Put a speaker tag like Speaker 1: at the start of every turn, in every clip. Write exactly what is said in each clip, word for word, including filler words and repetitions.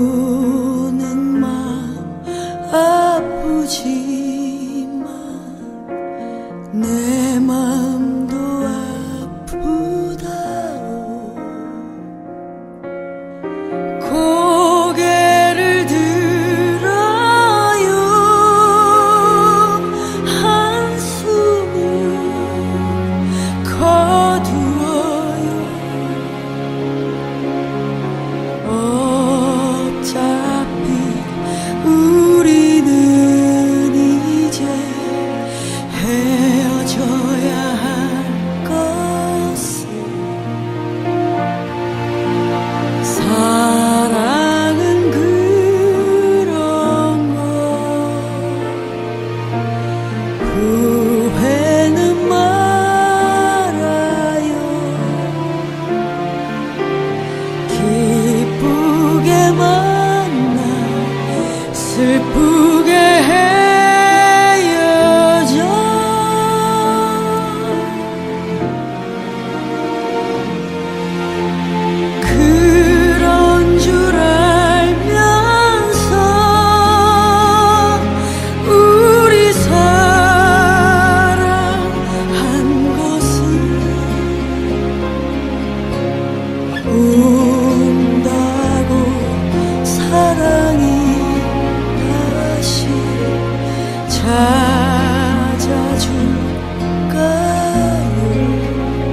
Speaker 1: 우는 마음 아프지만 내 마음도 아프다오. 고개를 들어요. 한숨을 거두어요. 어차피 우리는 이제 헤어져야 할 것을. 사랑은 그런 것, 후회는 말아요. 기쁘게 만나 슬프게 헤어져. 그런 줄 알면서 우리 사랑한 것은 운다고 사랑이 다시 찾아줄까요?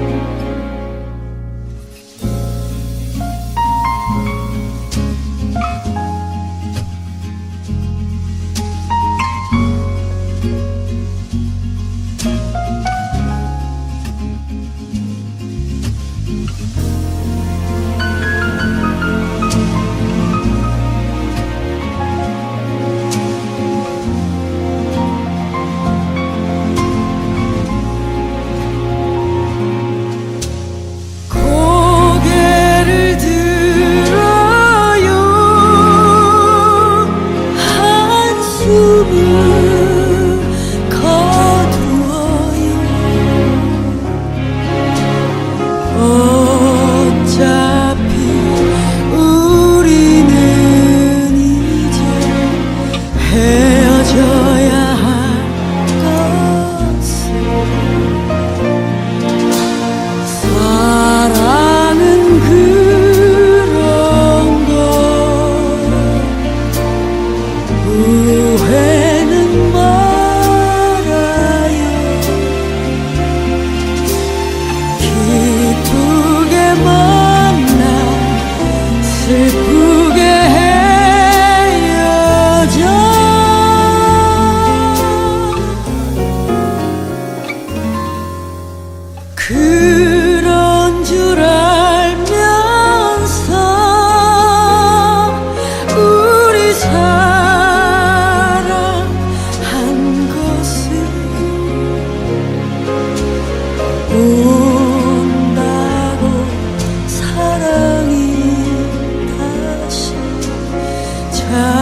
Speaker 1: 고개를 들어요. 한숨을 거두어요. 어차피 우리는 이제 헤어져야 할 것을. 사랑은 그런 것, 후회는 말아요. 기쁘게 만나 슬프게 헤어져. 그런 줄 알면서 우리 사랑한 것은 운다고 사랑이 다시 찾아줄까요?